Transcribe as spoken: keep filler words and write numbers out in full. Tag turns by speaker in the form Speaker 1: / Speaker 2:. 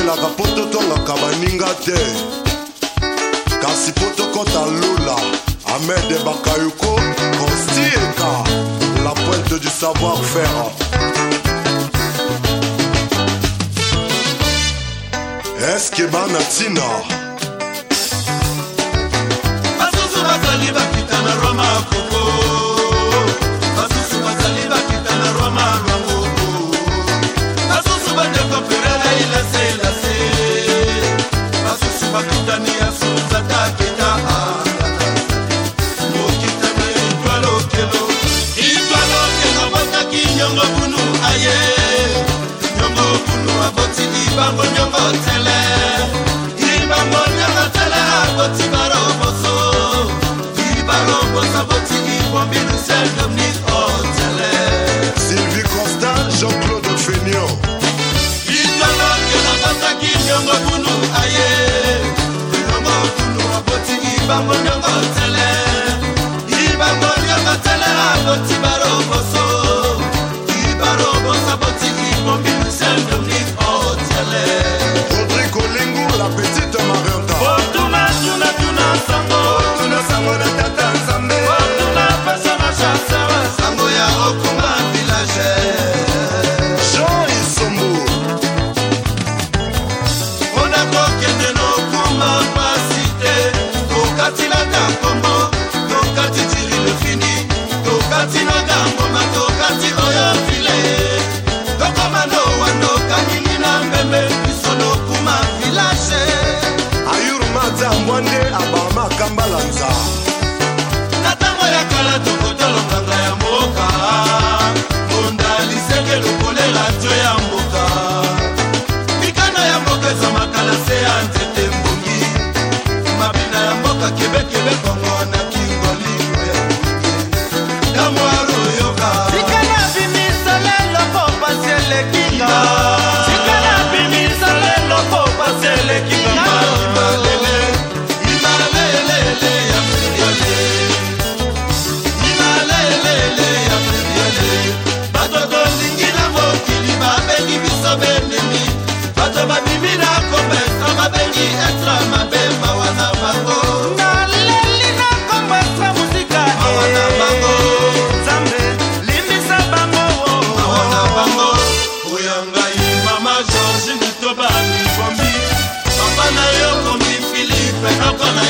Speaker 1: tolingaka po totongaka baninga te kasi po tokota lula. Ahmed Bakayoko Kostieka, la pointe du savoir-faire. Eske banatina
Speaker 2: basusu bazali bakita na Roma koko, basusu bazali bakita na Roma lwango, basusu bandeko perela ilase ilase, basusu bakutani ya suza takita mokita na itwalo kelo, itwalo kelo botaki nyongo bunu aye, nyongo bunu aboti ibango nyongo tele, ibango nyongo tele aboti baroboso, ibaroboso aboti ibombi Lucien Dominique Otele,
Speaker 1: Sylvie Costa, Jean-Claude Fenion.
Speaker 2: itwalo kelo botaki nyongo bunu aye, nyongo bunu aboti ibango nyongo tele, ibango nyongo tele aboti baroboso, ibaroboso aboti ibombi Lucien Dominique Otele.
Speaker 1: Rodrigo Lingu, la petite Marianta.
Speaker 2: Otuna tuna tuna sango,
Speaker 1: Otuna sango na tata nzambe.
Speaker 2: otuna pesa na chasa, sango ya okuma village.
Speaker 1: Jean Isombo.
Speaker 2: Ona kokende no kuma pasite, tokati na kambo, tokati tiri le fini, tokati na kambo, tokati oyo file, tokoma no wano kanini na mbembe, isono kuma village.
Speaker 1: Ayur Mata Mwande Abama Kambalanza.
Speaker 2: Natango ya kala tokotolo nganga ya mboka, Monda liseke lukolela tio ya mboka, mikano ya mboka za makala se ya nzete mbongi, mabina ya mboka kebe kebe kongo na kingoli ya mbongi, damwaro yoka sikana bimisa lelo popa siele kinga, sikana bimisa lelo popa siele kinga, imalele, imalelele ya friole, imalelele ya friole, bato kolingila mokili babengi biso benemi, bato babimi na komesa babengi etra mabe mawana bango, naleli na kombo etra musika mawana bango, Zambe limbisa bango mawana bango, oyangai mama George Nitoba ni bombi, papa na yo komi Philippe nakona